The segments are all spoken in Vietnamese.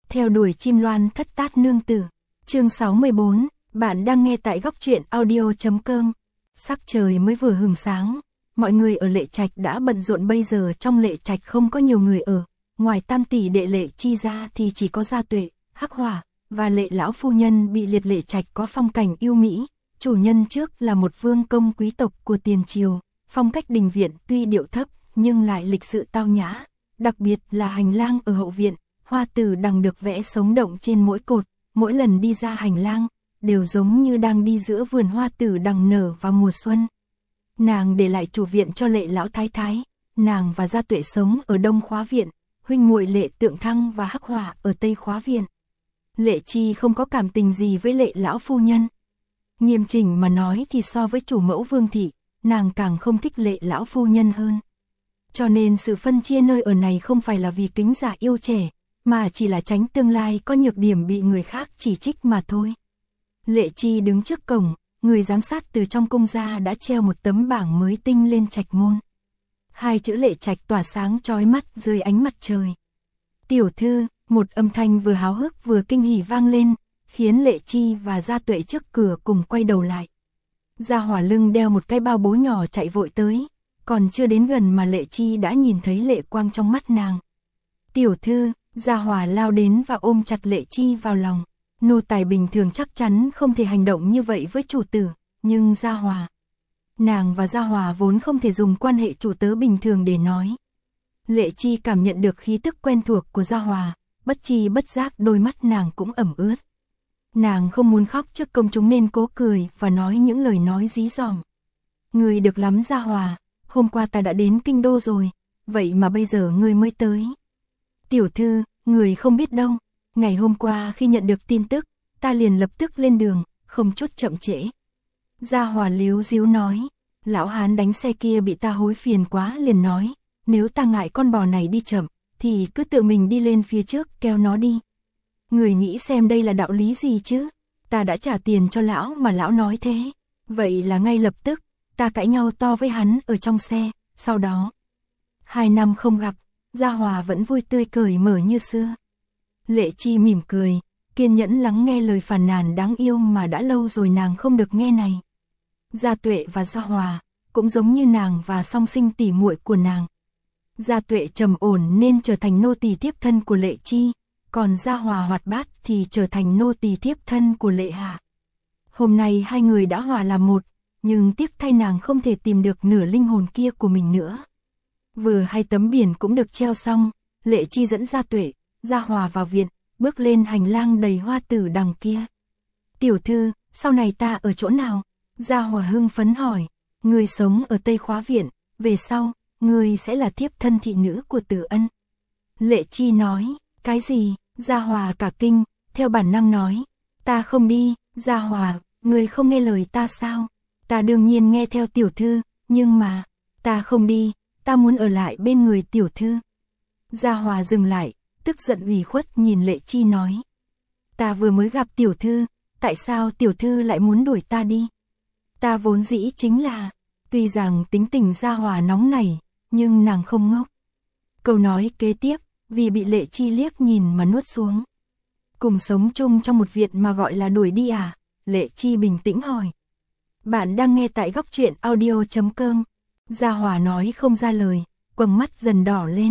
Theo đuổi chim loan thất tát nương tử. Chương 64, bạn đang nghe tại góc truyện audio.com. Sắc trời mới vừa hừng sáng, mọi người ở Lệ Trạch đã bận rộn. Bây giờ trong Lệ Trạch không có nhiều người ở, ngoài tam tỷ đệ Lệ Chi ra thì chỉ có Gia Tuệ, Hắc Hỏa và Lệ lão phu nhân bị liệt. Lệ Trạch có phong cảnh yêu mỹ, chủ nhân trước là một vương công quý tộc của tiền triều, phong cách đình viện tuy điệu thấp nhưng lại lịch sự tao nhã, đặc biệt là hành lang ở hậu viện, hoa tử đằng được vẽ sống động trên mỗi cột, mỗi lần đi ra hành lang đều giống như đang đi giữa vườn hoa tử đằng nở vào mùa xuân. Nàng để lại chủ viện cho Lệ lão thái thái, nàng và Gia Tuệ sống ở Đông Khóa viện, huynh muội Lệ Tượng Thăng và Hắc Hỏa ở Tây Khóa viện. Lệ Chi không có cảm tình gì với Lệ lão phu nhân. Nghiêm chỉnh mà nói thì so với chủ mẫu Vương thị, nàng càng không thích Lệ lão phu nhân hơn. Cho nên sự phân chia nơi ở này không phải là vì kính già yêu trẻ, mà chỉ là tránh tương lai có nhược điểm bị người khác chỉ trích mà thôi. Lệ Chi đứng trước cổng, người giám sát từ trong cung ra đã treo một tấm bảng mới tinh lên trạch môn. Hai chữ Lệ Trạch tỏa sáng chói mắt dưới ánh mặt trời. Tiểu thư, một âm thanh vừa háo hức vừa kinh hỉ vang lên, khiến Lệ Chi và Gia Tuệ trước cửa cùng quay đầu lại. Gia Hỏa lưng đeo một cái bao bố nhỏ chạy vội tới, còn chưa đến gần mà Lệ Chi đã nhìn thấy lệ quang trong mắt nàng. Tiểu thư, Gia Hỏa lao đến và ôm chặt Lệ Chi vào lòng. Nô tài bình thường chắc chắn không thể hành động như vậy với chủ tử, nhưng Gia Hỏa... Nàng và Gia Hỏa vốn không thể dùng quan hệ chủ tớ bình thường để nói. Lệ Chi cảm nhận được khí tức quen thuộc của Gia Hỏa, bất chi bất giác đôi mắt nàng cũng ẩm ướt. Nàng không muốn khóc trước công chúng nên cố cười và nói những lời nói dí dỏm. Người được lắm Gia Hỏa, hôm qua ta đã đến kinh đô rồi, vậy mà bây giờ ngươi mới tới. Tiểu thư, người không biết đâu, ngày hôm qua khi nhận được tin tức, ta liền lập tức lên đường, không chút chậm trễ. Gia Hỏa líu díu nói, lão hán đánh xe kia bị ta hối phiền quá liền nói, nếu ta ngại con bò này đi chậm, thì cứ tự mình đi lên phía trước kéo nó đi. Người nghĩ xem đây là đạo lý gì chứ, ta đã trả tiền cho lão mà lão nói thế, vậy là ngay lập tức, ta cãi nhau to với hắn ở trong xe, sau đó. 2 năm không gặp, Gia Hỏa vẫn vui tươi cởi mở như xưa. Lệ Chi mỉm cười, kiên nhẫn lắng nghe lời phàn nàn đáng yêu mà đã lâu rồi nàng không được nghe này. Gia Tuệ và Gia Hỏa cũng giống như nàng và song sinh tỷ muội của nàng. Gia Tuệ trầm ổn nên trở thành nô tỳ tiếp thân của Lệ Chi, còn Gia Hỏa hoạt bát thì trở thành nô tỳ tiếp thân của Lệ Hạ. Hôm nay hai người đã hòa làm một, nhưng tiếc thay nàng không thể tìm được nửa linh hồn kia của mình nữa. Vừa hai tấm biển cũng được treo xong, Lệ Chi dẫn Gia Tuệ, Gia Hỏa vào viện, bước lên hành lang đầy hoa tử đằng kia. Tiểu thư, sau này ta ở chỗ nào? Gia Hỏa hưng phấn hỏi. Người sống ở Tây Khóa viện, về sau, người sẽ là thiếp thân thị nữ của Tử Ân. Lệ Chi nói, cái gì? Gia Hỏa cả kinh, theo bản năng nói, ta không đi. Gia Hỏa, người không nghe lời ta sao? Ta đương nhiên nghe theo tiểu thư, nhưng mà, ta không đi, ta muốn ở lại bên người tiểu thư. Gia Hỏa dừng lại, tức giận ủy khuất nhìn Lệ Chi nói. Ta vừa mới gặp tiểu thư, tại sao tiểu thư lại muốn đuổi ta đi? Ta vốn dĩ chính là, tuy rằng tính tình Gia Hỏa nóng nảy, nhưng nàng không ngốc. Câu nói kế tiếp, vì bị Lệ Chi liếc nhìn mà nuốt xuống. Cùng sống chung trong một viện mà gọi là đuổi đi à? Lệ Chi bình tĩnh hỏi. Bạn đang nghe tại góc truyện audio.com. Gia Hỏa nói không ra lời, quầng mắt dần đỏ lên.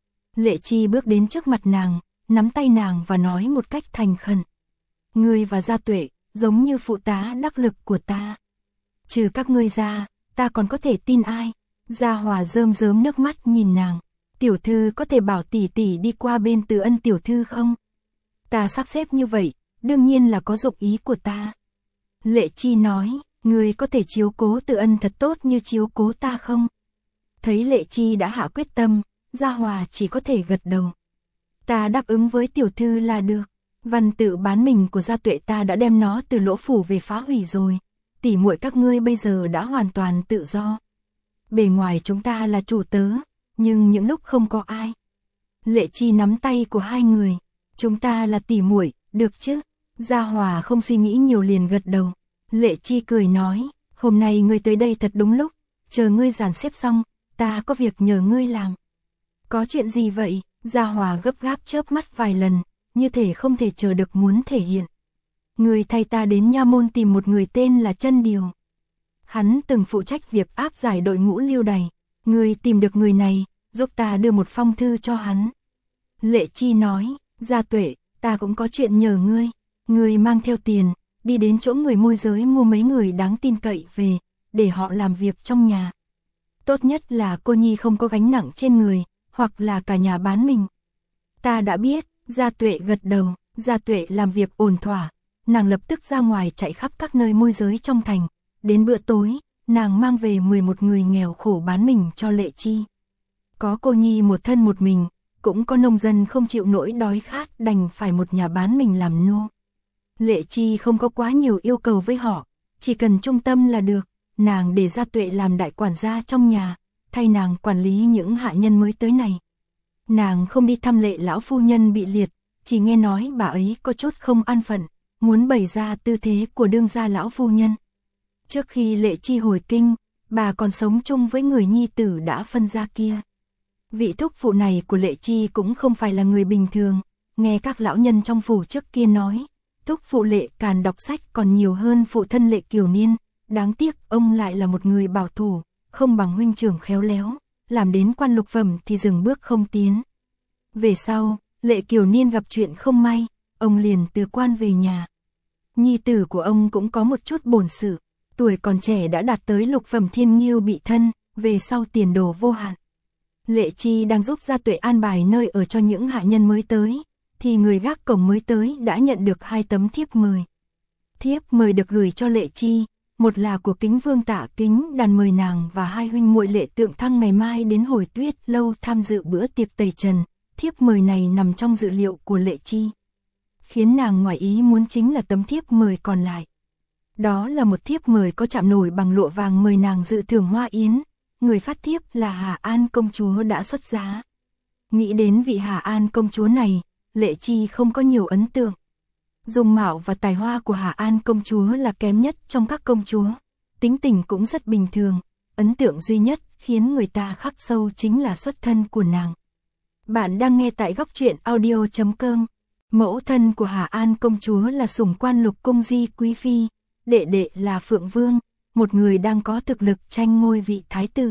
Lệ Chi bước đến trước mặt nàng, nắm tay nàng và nói một cách thành khẩn. Ngươi và Gia Tuệ, giống như phụ tá đắc lực của ta. Trừ các ngươi ra, ta còn có thể tin ai? Gia Hỏa rơm rớm nước mắt nhìn nàng. Tiểu thư có thể bảo tỷ tỷ đi qua bên Từ Ân tiểu thư không? Ta sắp xếp như vậy, đương nhiên là có dụng ý của ta. Lệ Chi nói, ngươi có thể chiếu cố Từ Ân thật tốt như chiếu cố ta không? Thấy Lệ Chi đã hạ quyết tâm, Gia Hỏa chỉ có thể gật đầu. Ta đáp ứng với tiểu thư là được. Văn tự bán mình của Gia Tuệ ta đã đem nó từ lỗ phủ về phá hủy rồi. Tỷ muội các ngươi bây giờ đã hoàn toàn tự do. Bề ngoài chúng ta là chủ tớ, nhưng những lúc không có ai. Lệ Chi nắm tay của hai người. Chúng ta là tỷ muội, được chứ? Gia Hỏa không suy nghĩ nhiều liền gật đầu. Lệ Chi cười nói, hôm nay ngươi tới đây thật đúng lúc, chờ ngươi dàn xếp xong, ta có việc nhờ ngươi làm. Có chuyện gì vậy? Gia Hỏa gấp gáp chớp mắt vài lần, như thể không thể chờ được muốn thể hiện. Người thay ta đến nha môn tìm một người tên là Chân Điều. Hắn từng phụ trách việc áp giải đội ngũ lưu đày. Người tìm được người này, giúp ta đưa một phong thư cho hắn. Lệ Chi nói, Gia Tuệ, ta cũng có chuyện nhờ ngươi. Ngươi mang theo tiền, đi đến chỗ người môi giới mua mấy người đáng tin cậy về, để họ làm việc trong nhà. Tốt nhất là cô nhi không có gánh nặng trên người, hoặc là cả nhà bán mình. Ta đã biết, Gia Tuệ gật đầu. Gia Tuệ làm việc ổn thỏa, nàng lập tức ra ngoài chạy khắp các nơi môi giới trong thành. Đến bữa tối, nàng mang về 11 người nghèo khổ bán mình cho Lệ Chi. Có cô nhi một thân một mình, cũng có nông dân không chịu nỗi đói khát đành phải một nhà bán mình làm nô. Lệ Chi không có quá nhiều yêu cầu với họ, chỉ cần trung tâm là được. Nàng để Gia Tuệ làm đại quản gia trong nhà, thay nàng quản lý những hạ nhân mới tới này. Nàng không đi thăm Lệ lão phu nhân bị liệt, chỉ nghe nói bà ấy có chút không an phận, muốn bày ra tư thế của đương gia lão phu nhân. Trước khi Lệ Chi hồi kinh, bà còn sống chung với người nhi tử đã phân ra kia. Vị thúc phụ này của Lệ Chi cũng không phải là người bình thường, nghe các lão nhân trong phủ trước kia nói, thúc phụ Lệ Càn đọc sách còn nhiều hơn phụ thân Lệ Kiều Niên, đáng tiếc ông lại là một người bảo thủ, không bằng huynh trưởng khéo léo, làm đến quan lục phẩm thì dừng bước không tiến. Về sau, Lệ Kiều Niên gặp chuyện không may, ông liền từ quan về nhà. Nhi tử của ông cũng có một chút bổn sự, tuổi còn trẻ đã đạt tới lục phẩm thiên nghiêu bị thân, về sau tiền đồ vô hạn. Lệ Chi đang giúp Gia Tuệ an bài nơi ở cho những hạ nhân mới tới, thì người gác cổng mới tới đã nhận được 2 tấm thiếp mời. Thiếp mời được gửi cho Lệ Chi, một là của Kính Vương Tạ Kính Đàn mời nàng và 2 huynh muội Lệ Tượng Thăng ngày mai đến Hồi Tuyết lâu tham dự bữa tiệc tẩy trần. Thiếp mời này nằm trong dự liệu của Lệ Chi. Khiến nàng ngoài ý muốn chính là tấm thiếp mời còn lại. Đó là một thiếp mời có chạm nổi bằng lụa vàng mời nàng dự thưởng hoa yến. Người phát thiếp là Hà An công chúa đã xuất giá. Nghĩ đến vị Hà An công chúa này, Lệ Chi không có nhiều ấn tượng. Dung mạo và tài hoa của Hà An công chúa là kém nhất trong các công chúa. Tính tình cũng rất bình thường. Ấn tượng duy nhất khiến người ta khắc sâu chính là xuất thân của nàng. Bạn đang nghe tại góc truyện audio.com. Mẫu thân của Hà An công chúa là sủng quan lục cung di quý phi, đệ đệ là Phượng Vương, một người đang có thực lực tranh ngôi vị thái tử.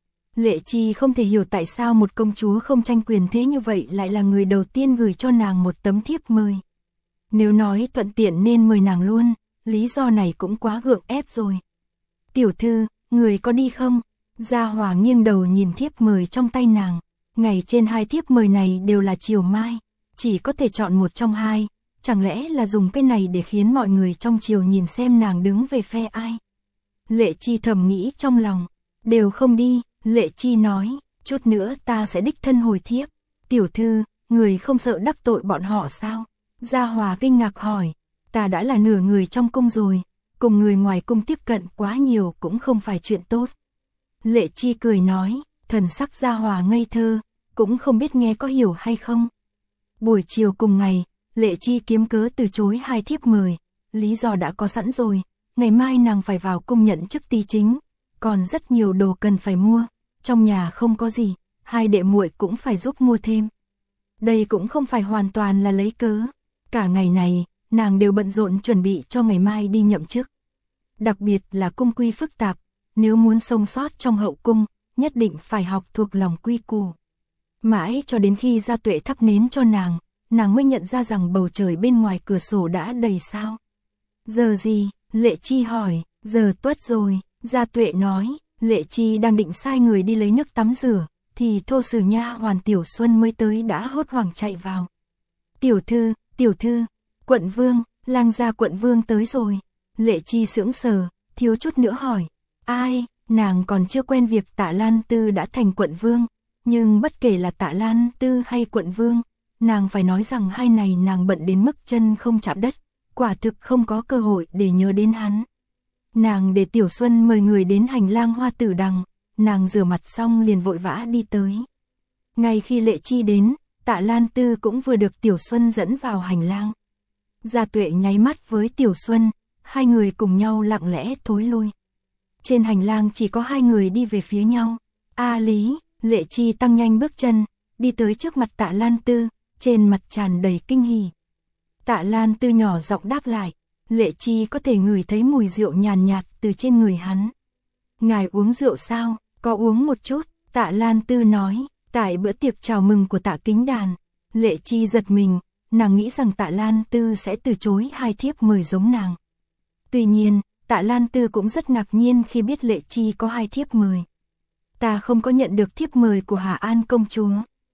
Lệ Chi không thể hiểu tại sao một công chúa không tranh quyền thế như vậy lại là người đầu tiên gửi cho nàng một tấm thiếp mời. Nếu nói thuận tiện nên mời nàng luôn, lý do này cũng quá gượng ép rồi. Tiểu thư, người có đi không? Gia Hòa nghiêng đầu nhìn thiếp mời trong tay nàng. Ngày trên 2 thiếp mời này đều là chiều mai, chỉ có thể chọn một trong 2, chẳng lẽ là dùng cái này để khiến mọi người trong triều nhìn xem nàng đứng về phe ai? Lệ Chi thầm nghĩ trong lòng, đều không đi. Lệ Chi nói, chút nữa ta sẽ đích thân hồi thiếp. Tiểu thư, người không sợ đắc tội bọn họ sao? Gia Hòa kinh ngạc hỏi, ta đã là nửa người trong cung rồi, cùng người ngoài cung tiếp cận quá nhiều cũng không phải chuyện tốt. Lệ Chi cười nói, thần sắc Gia Hòa ngây thơ, cũng không biết nghe có hiểu hay không. Buổi chiều cùng ngày, Lệ Chi kiếm cớ từ chối 2 thiếp mời, lý do đã có sẵn rồi, ngày mai nàng phải vào cung nhận chức ty chính, còn rất nhiều đồ cần phải mua, trong nhà không có gì, 2 đệ muội cũng phải giúp mua thêm. Đây cũng không phải hoàn toàn là lấy cớ, cả ngày này, nàng đều bận rộn chuẩn bị cho ngày mai đi nhậm chức. Đặc biệt là cung quy phức tạp, nếu muốn sống sót trong hậu cung, nhất định phải học thuộc lòng quy củ. Mãi cho đến khi Gia Tuệ thắp nến cho nàng mới nhận ra rằng bầu trời bên ngoài cửa sổ đã đầy sao. Giờ gì? Lệ Chi hỏi. Giờ tuất rồi, Gia Tuệ nói. Lệ Chi đang định sai người đi lấy nước tắm rửa, thì Thô Sử nha hoàn Tiểu Xuân mới tới đã hốt hoảng chạy vào. Tiểu thư, quận vương, lang gia quận vương tới rồi. Lệ Chi sững sờ, thiếu chút nữa hỏi. Ai? Nàng còn chưa quen việc Tạ Lan Tư đã thành quận vương, nhưng bất kể là Tạ Lan Tư hay quận vương, nàng phải nói rằng 2 này nàng bận đến mức chân không chạm đất, quả thực không có cơ hội để nhớ đến hắn. Nàng để Tiểu Xuân mời người đến hành lang Hoa Tử Đằng, nàng rửa mặt xong liền vội vã đi tới. Ngay khi Lệ Chi đến, Tạ Lan Tư cũng vừa được Tiểu Xuân dẫn vào hành lang. Gia Tuệ nháy mắt với Tiểu Xuân, 2 người cùng nhau lặng lẽ thối lui. Trên hành lang chỉ có 2 người đi về phía nhau. A Lý, Lệ Chi tăng nhanh bước chân, đi tới trước mặt Tạ Lan Tư, trên mặt tràn đầy kinh hỉ. Tạ Lan Tư nhỏ giọng đáp lại, Lệ Chi có thể ngửi thấy mùi rượu nhàn nhạt từ trên người hắn. Ngài uống rượu sao? Có uống một chút, Tạ Lan Tư nói, tại bữa tiệc chào mừng của Tạ Kính Đàn. Lệ Chi giật mình, nàng nghĩ rằng Tạ Lan Tư sẽ từ chối hai thiếp mời giống nàng. Tuy nhiên, Tạ Lan Tư cũng rất ngạc nhiên khi biết Lệ Chi có hai thiếp mời. Ta không có nhận được thiếp mời của Hà An công chúa.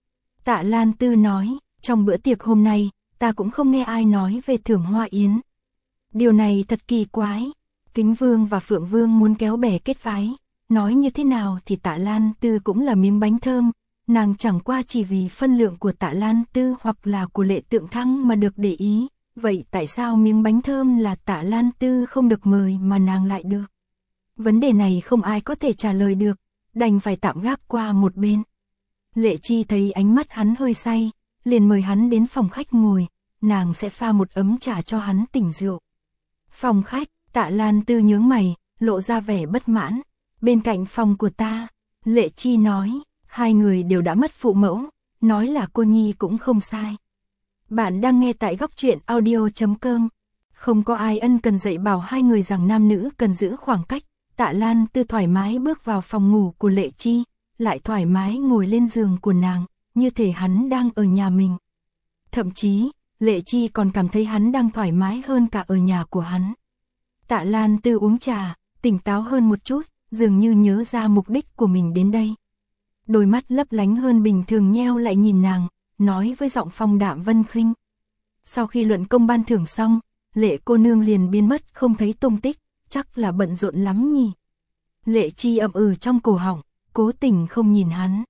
Tạ Lan Tư nói, trong bữa tiệc hôm nay, ta cũng không nghe ai nói về thưởng hoa yến. Điều này thật kỳ quái. Kính Vương và Phượng Vương muốn kéo bè kết phái. Nói như thế nào thì Tạ Lan Tư cũng là miếng bánh thơm. Nàng chẳng qua chỉ vì phân lượng của Tạ Lan Tư hoặc là của Lệ Tượng Thăng mà được để ý. Vậy tại sao miếng bánh thơm là Tạ Lan Tư không được mời mà nàng lại được? Vấn đề này không ai có thể trả lời được, đành phải tạm gác qua một bên. Lệ Chi thấy ánh mắt hắn hơi say, liền mời hắn đến phòng khách ngồi, nàng sẽ pha một ấm trà cho hắn tỉnh rượu. Phòng khách, Tạ Lan Tư nhướng mày, lộ ra vẻ bất mãn. Bên cạnh phòng của ta, Lệ Chi nói, hai người đều đã mất phụ mẫu, nói là cô nhi cũng không sai. Bạn đang nghe tại góc truyện audio.com. Không có ai ân cần dạy bảo hai người rằng nam nữ cần giữ khoảng cách. Tạ Lan Tư thoải mái bước vào phòng ngủ của Lệ Chi, lại thoải mái ngồi lên giường của nàng, như thể hắn đang ở nhà mình. Thậm chí, Lệ Chi còn cảm thấy hắn đang thoải mái hơn cả ở nhà của hắn. Tạ Lan Tư uống trà, tỉnh táo hơn một chút, dường như nhớ ra mục đích của mình đến đây. Đôi mắt lấp lánh hơn bình thường nheo lại nhìn nàng, nói với giọng phong đạm vân khinh. Sau khi luận công ban thưởng xong, Lệ cô nương liền biến mất không thấy tung tích, chắc là bận rộn lắm nhỉ. Lệ Chi ậm ừ trong cổ họng, cố tình không nhìn hắn.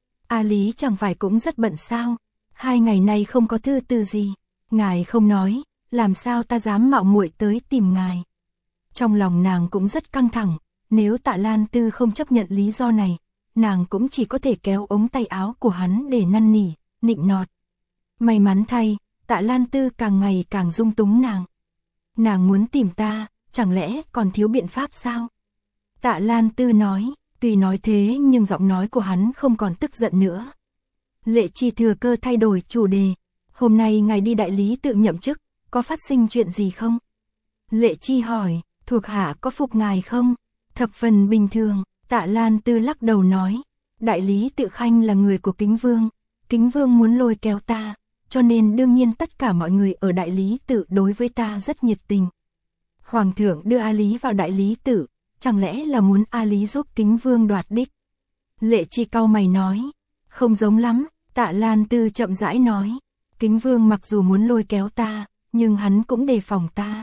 A Lý chẳng phải cũng rất bận sao, 2 ngày nay không có thư từ gì, ngài không nói, làm sao ta dám mạo muội tới tìm ngài. Trong lòng nàng cũng rất căng thẳng, nếu Tạ Lan Tư không chấp nhận lý do này, nàng cũng chỉ có thể kéo ống tay áo của hắn để năn nỉ, nịnh nọt. May mắn thay, Tạ Lan Tư càng ngày càng dung túng nàng. Nàng muốn tìm ta, chẳng lẽ còn thiếu biện pháp sao? Tạ Lan Tư nói, tuy nói thế nhưng giọng nói của hắn không còn tức giận nữa. Lệ Chi thừa cơ thay đổi chủ đề, hôm nay ngài đi đại lý tự nhậm chức, có phát sinh chuyện gì không? Lệ Chi hỏi, thuộc hạ có phục ngài không? Thập phần bình thường, Tạ Lan Tư lắc đầu nói, đại lý tự khanh là người của Kính Vương muốn lôi kéo ta, cho nên đương nhiên tất cả mọi người ở đại lý tự đối với ta rất nhiệt tình. Hoàng thượng đưa A Lý vào đại lý tự, chẳng lẽ là muốn A Lý giúp Kính Vương đoạt đích? Lệ Chi cau mày nói, không giống lắm. Tạ Lan Tư chậm rãi nói, Kính Vương mặc dù muốn lôi kéo ta, nhưng hắn cũng đề phòng ta.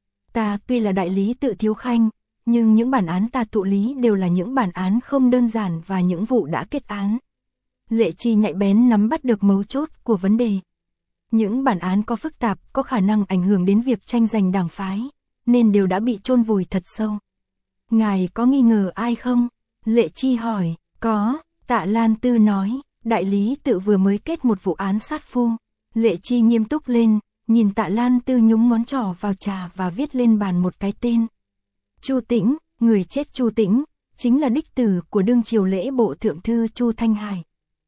Ta tuy là đại lý tự thiếu khanh, nhưng những bản án ta thụ lý đều là những bản án không đơn giản và những vụ đã kết án. Lệ Chi nhạy bén nắm bắt được mấu chốt của vấn đề. Những bản án có phức tạp, có khả năng ảnh hưởng đến việc tranh giành đảng phái, nên đều đã bị chôn vùi thật sâu. Ngài có nghi ngờ ai không? Lệ Chi hỏi, có, Tạ Lan Tư nói, đại lý tự vừa mới kết một vụ án sát phu. Lệ Chi nghiêm túc lên, nhìn Tạ Lan Tư nhúng ngón trỏ vào trà và viết lên bàn một cái tên. Chu Tĩnh, người chết Chu Tĩnh, chính là đích tử của đương triều lễ bộ thượng thư Chu Thanh Hải.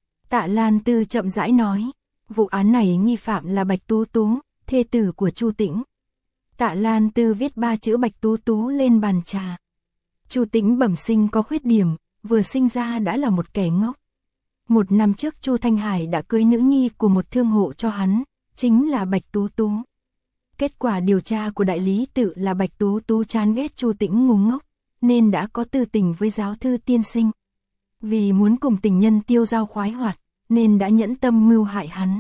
Tạ Lan Tư chậm rãi nói, vụ án này nghi phạm là Bạch Tú Tú, thê tử của Chu Tĩnh. Tạ Lan Tư viết 3 chữ Bạch Tú Tú lên bàn trà. Chu Tĩnh bẩm sinh có khuyết điểm, vừa sinh ra đã là một kẻ ngốc. 1 năm trước Chu Thanh Hải đã cưới nữ nhi của một thương hộ cho hắn, chính là Bạch Tú Tú. Kết quả điều tra của đại lý tự là Bạch Tú Tú chán ghét Chu Tĩnh ngu ngốc, nên đã có tư tình với giáo thư tiên sinh. Vì muốn cùng tình nhân tiêu dao khoái hoạt, nên đã nhẫn tâm mưu hại hắn.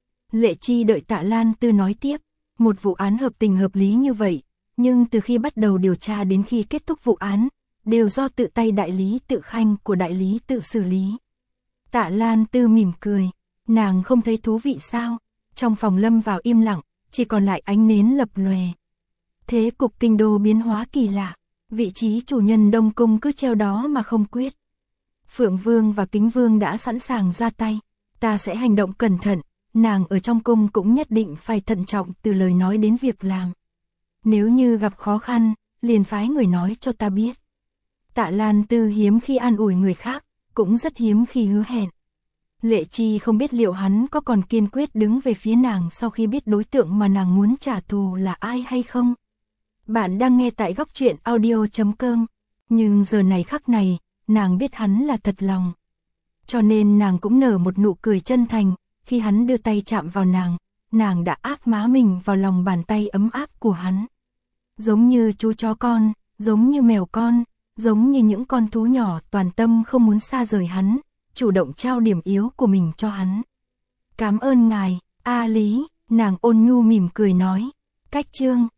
Lệ Chi đợi Tạ Lan Tư nói tiếp, một vụ án hợp tình hợp lý như vậy, nhưng từ khi bắt đầu điều tra đến khi kết thúc vụ án, đều do tự tay đại lý tự khanh của đại lý tự xử lý. Tạ Lan Tư mỉm cười, nàng không thấy thú vị sao? Trong phòng lâm vào im lặng, chỉ còn lại ánh nến lập lòe. Thế cục kinh đô biến hóa kỳ lạ, vị trí chủ nhân Đông Cung cứ treo đó mà không quyết. Phượng Vương và Kính Vương đã sẵn sàng ra tay, ta sẽ hành động cẩn thận, nàng ở trong cung cũng nhất định phải thận trọng từ lời nói đến việc làm. Nếu như gặp khó khăn, liền phái người nói cho ta biết. Tạ Lan Tư hiếm khi an ủi người khác, cũng rất hiếm khi hứa hẹn. Lệ Chi không biết liệu hắn có còn kiên quyết đứng về phía nàng sau khi biết đối tượng mà nàng muốn trả thù là ai hay không. Bạn đang nghe tại góc truyện audio.com, nhưng giờ này khắc này, nàng biết hắn là thật lòng. Cho nên nàng cũng nở một nụ cười chân thành, khi hắn đưa tay chạm vào nàng đã áp má mình vào lòng bàn tay ấm áp của hắn. Giống như chú chó con, giống như mèo con, giống như những con thú nhỏ toàn tâm không muốn xa rời hắn, chủ động trao điểm yếu của mình cho hắn. Cảm ơn ngài, A Lý, nàng ôn nhu mỉm cười nói. Cách chương